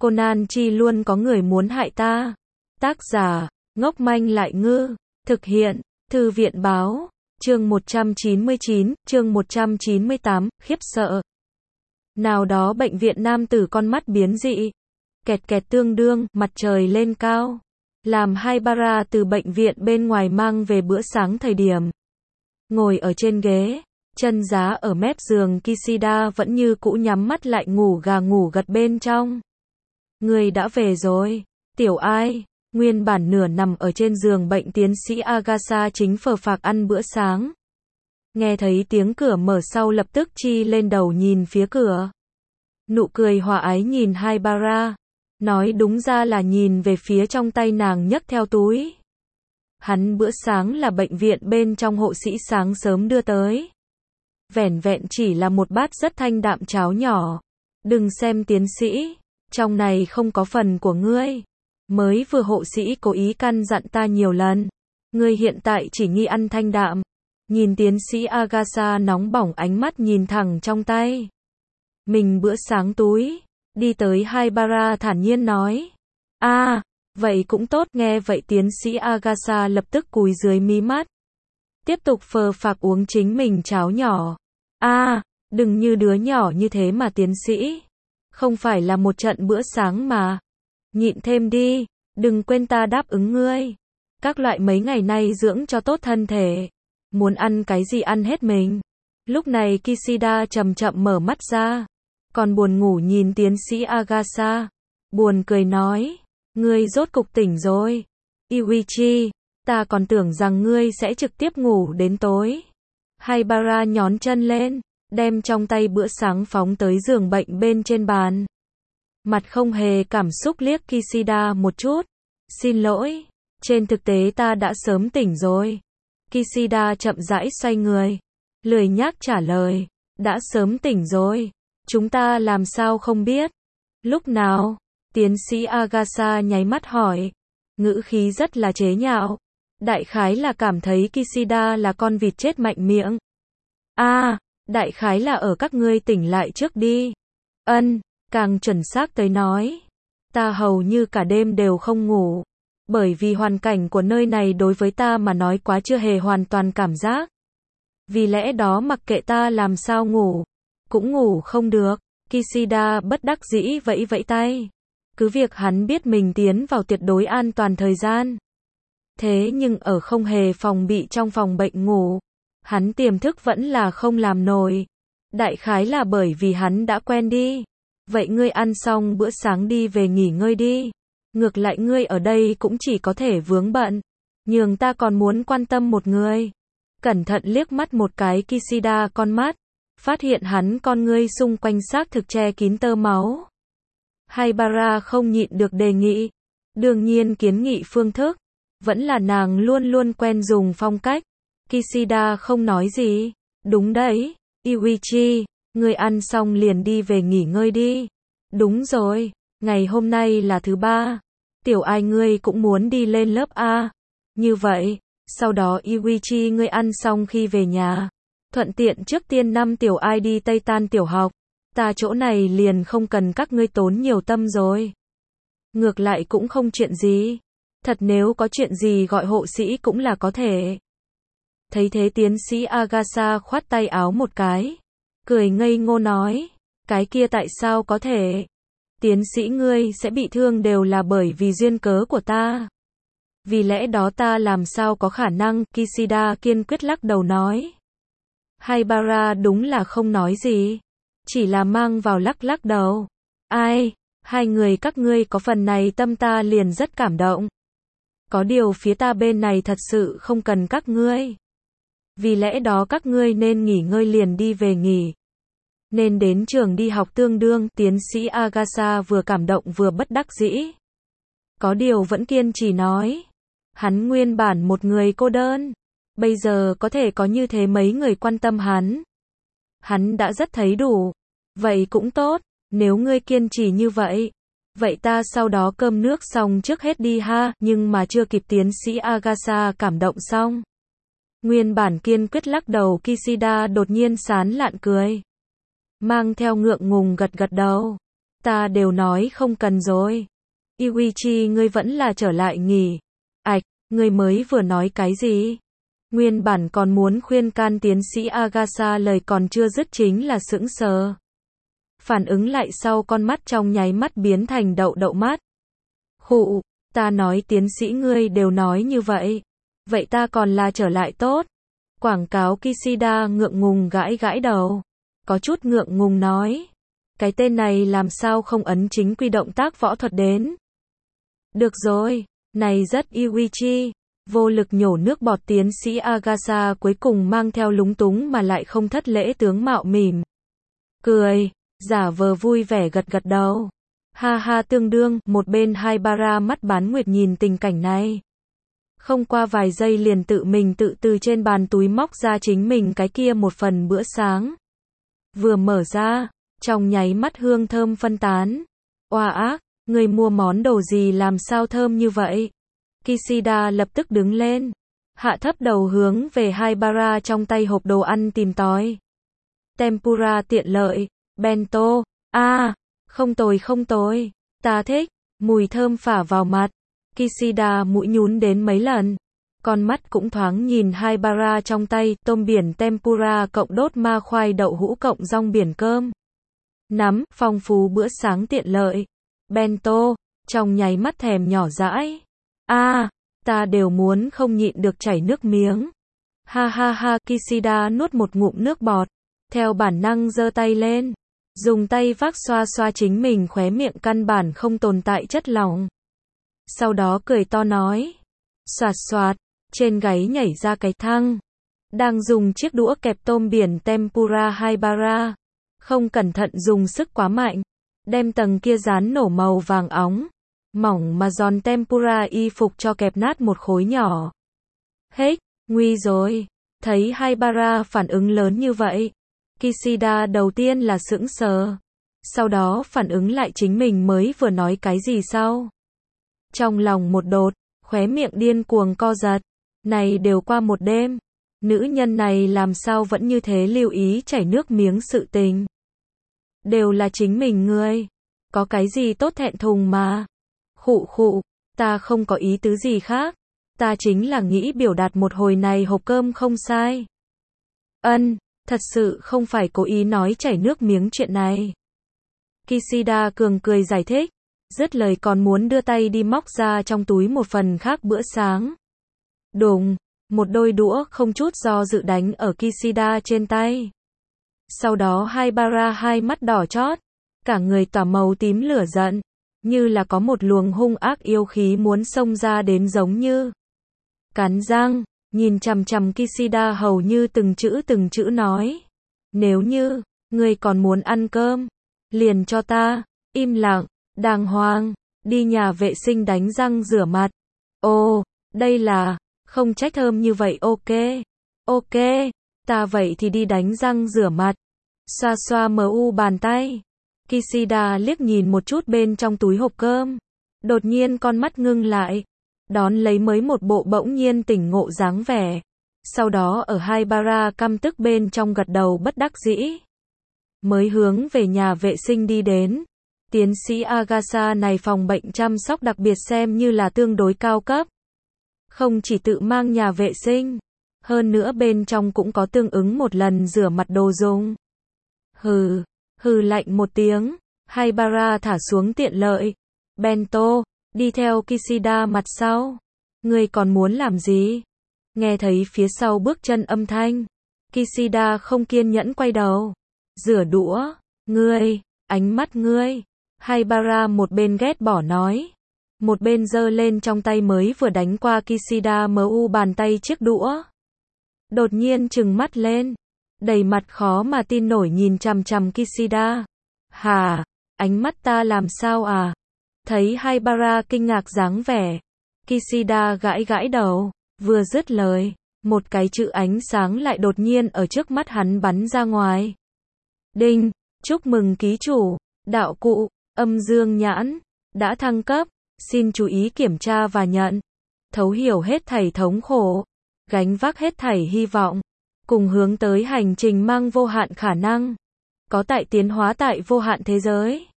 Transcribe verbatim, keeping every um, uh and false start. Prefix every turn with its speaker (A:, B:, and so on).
A: Conan chi luôn có người muốn hại ta. Tác giả, ngốc manh lại ngư. Thực hiện, Thư viện báo. Chương một trăm chín mươi chín, chương một trăm chín mươi tám, khiếp sợ. Nào đó bệnh viện nam tử con mắt biến dị. Kẹt kẹt tương đương, mặt trời lên cao. Làm Haibara từ bệnh viện bên ngoài mang về bữa sáng thời điểm. Ngồi ở trên ghế, chân giá ở mép giường, Kishida vẫn như cũ nhắm mắt lại ngủ gà ngủ gật bên trong. Người đã về rồi, Tiểu Ai. Nguyên bản nửa nằm ở trên giường bệnh tiến sĩ Agasa chính phờ phạc ăn bữa sáng. Nghe thấy tiếng cửa mở sau lập tức chi lên đầu nhìn phía cửa. Nụ cười hòa ái nhìn Haibara. Nói đúng ra là nhìn về phía trong tay nàng nhấc theo túi. Hắn bữa sáng là bệnh viện bên trong hộ sĩ sáng sớm đưa tới. Vẻn vẹn chỉ là một bát rất thanh đạm cháo nhỏ. Đừng xem tiến sĩ, trong này không có phần của ngươi. Mới vừa hộ sĩ cố ý căn dặn ta nhiều lần. Ngươi hiện tại chỉ nghi ăn thanh đạm. Nhìn tiến sĩ Agasa nóng bỏng ánh mắt nhìn thẳng trong tay. Mình bữa sáng túi. Đi tới Haibara thản nhiên nói. a à, vậy cũng tốt. Nghe vậy tiến sĩ Agasa lập tức cúi dưới mí mắt. Tiếp tục phờ phạc uống chính mình cháo nhỏ. a à, đừng như đứa nhỏ như thế mà tiến sĩ. Không phải là một trận bữa sáng mà. Nhịn thêm đi, đừng quên ta đáp ứng ngươi. Các loại mấy ngày nay dưỡng cho tốt thân thể. Muốn ăn cái gì ăn hết mình. Lúc này Kishida chậm chậm mở mắt ra. Còn buồn ngủ nhìn tiến sĩ Agasa. Buồn cười nói. Ngươi rốt cục tỉnh rồi. Iwichi, ta còn tưởng rằng ngươi sẽ trực tiếp ngủ đến tối. Haibara nhón chân lên. Đem trong tay bữa sáng phóng tới giường bệnh bên trên bàn. Mặt không hề cảm xúc liếc Kishida một chút. Xin lỗi. Trên thực tế ta đã sớm tỉnh rồi. Kishida chậm rãi xoay người. Lười nhác trả lời. Đã sớm tỉnh rồi. Chúng ta làm sao không biết? Lúc nào? Tiến sĩ Agasa nháy mắt hỏi. Ngữ khí rất là chế nhạo. Đại khái là cảm thấy Kishida là con vịt chết mạnh miệng. a à, đại khái là ở các ngươi tỉnh lại trước đi. Ân, càng chuẩn xác tới nói. Ta hầu như cả đêm đều không ngủ. Bởi vì hoàn cảnh của nơi này đối với ta mà nói quá chưa hề hoàn toàn cảm giác. Vì lẽ đó mặc kệ ta làm sao ngủ. Cũng ngủ không được. Kishida bất đắc dĩ vẫy vẫy tay. Cứ việc hắn biết mình tiến vào tuyệt đối an toàn thời gian. Thế nhưng ở không hề phòng bị trong phòng bệnh ngủ. Hắn tiềm thức vẫn là không làm nổi. Đại khái là bởi vì hắn đã quen đi. Vậy ngươi ăn xong bữa sáng đi về nghỉ ngơi đi. Ngược lại ngươi ở đây cũng chỉ có thể vướng bận. Nhường ta còn muốn quan tâm một người. Cẩn thận liếc mắt một cái Kishida con mắt. Phát hiện hắn con ngươi xung quanh xác thực che kín tơ máu. Haibara không nhịn được đề nghị. Đương nhiên kiến nghị phương thức. Vẫn là nàng luôn luôn quen dùng phong cách. Kishida không nói gì. Đúng đấy, Iwichi, ngươi ăn xong liền đi về nghỉ ngơi đi. Đúng rồi, ngày hôm nay là thứ ba. Tiểu Ai ngươi cũng muốn đi lên lớp A. Như vậy, sau đó Iwichi ngươi ăn xong khi về nhà. Thuận tiện trước tiên năm Tiểu Ai đi Tây Tan tiểu học. Ta chỗ này liền không cần các ngươi tốn nhiều tâm rồi. Ngược lại cũng không chuyện gì. Thật nếu có chuyện gì gọi hộ sĩ cũng là có thể. Thấy thế tiến sĩ Agasa khoát tay áo một cái. Cười ngây ngô nói. Cái kia tại sao có thể? Tiến sĩ ngươi sẽ bị thương đều là bởi vì duyên cớ của ta. Vì lẽ đó ta làm sao có khả năng, Kishida kiên quyết lắc đầu nói. Haibara đúng là không nói gì. Chỉ là mang vào lắc lắc đầu. Ai? Hai người các ngươi có phần này tâm ta liền rất cảm động. Có điều phía ta bên này thật sự không cần các ngươi. Vì lẽ đó các ngươi nên nghỉ ngơi liền đi về nghỉ. Nên đến trường đi học tương đương, tiến sĩ Agasa vừa cảm động vừa bất đắc dĩ. Có điều vẫn kiên trì nói. Hắn nguyên bản một người cô đơn. Bây giờ có thể có như thế mấy người quan tâm hắn. Hắn đã rất thấy đủ. Vậy cũng tốt, nếu ngươi kiên trì như vậy. Vậy ta sau đó cơm nước xong trước hết đi ha, nhưng mà chưa kịp tiến sĩ Agasa cảm động xong. Nguyên bản kiên quyết lắc đầu Kishida đột nhiên sán lạn cười. Mang theo ngượng ngùng gật gật đầu. Ta đều nói không cần rồi. Yuichi ngươi vẫn là trở lại nghỉ. Ảch, ngươi mới vừa nói cái gì? Nguyên bản còn muốn khuyên can tiến sĩ Agasa lời còn chưa dứt chính là sững sờ. Phản ứng lại sau con mắt trong nháy mắt biến thành đậu đậu mắt. Khụ, ta nói tiến sĩ ngươi đều nói như vậy. Vậy ta còn là trở lại tốt. Quảng cáo Kishida ngượng ngùng gãi gãi đầu. Có chút ngượng ngùng nói. Cái tên này làm sao không ấn chính quy động tác võ thuật đến. Được rồi, này rất Yuichi. Vô lực nhổ nước bọt tiến sĩ Agasa cuối cùng mang theo lúng túng mà lại không thất lễ tướng mạo mỉm. Cười, giả vờ vui vẻ gật gật đầu. Ha ha tương đương, một bên Haibara mắt bán nguyệt nhìn tình cảnh này. Không qua vài giây liền tự mình tự từ trên bàn túi móc ra chính mình cái kia một phần bữa sáng. Vừa mở ra, trong nháy mắt hương thơm phân tán. Oa ác, người mua món đồ gì làm sao thơm như vậy? Kishida lập tức đứng lên, hạ thấp đầu hướng về Haibara trong tay hộp đồ ăn tìm tòi. Tempura tiện lợi, bento, a, à, không tồi không tồi, ta thích, mùi thơm phả vào mặt. Kishida mũi nhún đến mấy lần, con mắt cũng thoáng nhìn Haibara trong tay, tôm biển tempura cộng đốt ma khoai đậu hũ cộng rong biển cơm. Nắm, phong phú bữa sáng tiện lợi. Bento, trong nháy mắt thèm nhỏ dãi. A, à, ta đều muốn không nhịn được chảy nước miếng. Ha ha ha, Kishida nuốt một ngụm nước bọt, theo bản năng giơ tay lên, dùng tay vác xoa xoa chính mình khóe miệng căn bản không tồn tại chất lỏng. Sau đó cười to nói, xoạt xoạt, trên gáy nhảy ra cái thăng, đang dùng chiếc đũa kẹp tôm biển tempura Haibara, không cẩn thận dùng sức quá mạnh, đem tầng kia rán nổ màu vàng óng, mỏng mà giòn tempura y phục cho kẹp nát một khối nhỏ. Hết, nguy rồi, thấy Haibara phản ứng lớn như vậy, Kishida đầu tiên là sững sờ, sau đó phản ứng lại chính mình mới vừa nói cái gì sau. Trong lòng một đột, khóe miệng điên cuồng co giật, này đều qua một đêm, nữ nhân này làm sao vẫn như thế lưu ý chảy nước miếng sự tình. Đều là chính mình ngươi, có cái gì tốt thẹn thùng mà. Khụ khụ, ta không có ý tứ gì khác, ta chính là nghĩ biểu đạt một hồi này hộp cơm không sai. Ân, thật sự không phải cố ý nói chảy nước miếng chuyện này. Kishida cường cười giải thích, dứt lời còn muốn đưa tay đi móc ra trong túi một phần khác bữa sáng. Đùng, một đôi đũa không chút do dự đánh ở Kishida trên tay. Sau đó Haibara hai mắt đỏ chót, cả người tỏa màu tím lửa giận, như là có một luồng hung ác yêu khí muốn xông ra đến giống như. Cắn răng, nhìn chằm chằm Kishida hầu như từng chữ từng chữ nói. Nếu như, ngươi còn muốn ăn cơm, liền cho ta, im lặng, đàng hoàng, đi nhà vệ sinh đánh răng rửa mặt. Ồ, đây là, không trách thơm như vậy ok. Ok, ta vậy thì đi đánh răng rửa mặt. Xoa xoa mu bàn tay. Kishida liếc nhìn một chút bên trong túi hộp cơm. Đột nhiên con mắt ngưng lại. Đón lấy mới một bộ bỗng nhiên tỉnh ngộ dáng vẻ. Sau đó ở Haibara căm tức bên trong gật đầu bất đắc dĩ. Mới hướng về nhà vệ sinh đi đến. Tiến sĩ Agasa này phòng bệnh chăm sóc đặc biệt xem như là tương đối cao cấp. Không chỉ tự mang nhà vệ sinh, hơn nữa bên trong cũng có tương ứng một lần rửa mặt đồ dùng. Hừ, hừ lạnh một tiếng, Haibara thả xuống tiện lợi. Bento, đi theo Kishida mặt sau. Ngươi còn muốn làm gì? Nghe thấy phía sau bước chân âm thanh, Kishida không kiên nhẫn quay đầu. Rửa đũa, ngươi, ánh mắt ngươi. Haibara một bên ghét bỏ nói, một bên giơ lên trong tay mới vừa đánh qua Kishida mu bàn tay chiếc đũa. Đột nhiên trừng mắt lên, đầy mặt khó mà tin nổi nhìn chằm chằm Kishida. Hả, ánh mắt ta làm sao à? Thấy Haibara kinh ngạc dáng vẻ, Kishida gãi gãi đầu, vừa dứt lời, một cái chữ ánh sáng lại đột nhiên ở trước mắt hắn bắn ra ngoài. Đinh, chúc mừng ký chủ, đạo cụ, âm dương nhãn, đã thăng cấp, xin chú ý kiểm tra và nhận. Thấu hiểu hết thảy thống khổ, gánh vác hết thảy hy vọng, cùng hướng tới hành trình mang vô hạn khả năng, có tại tiến hóa tại vô hạn thế giới.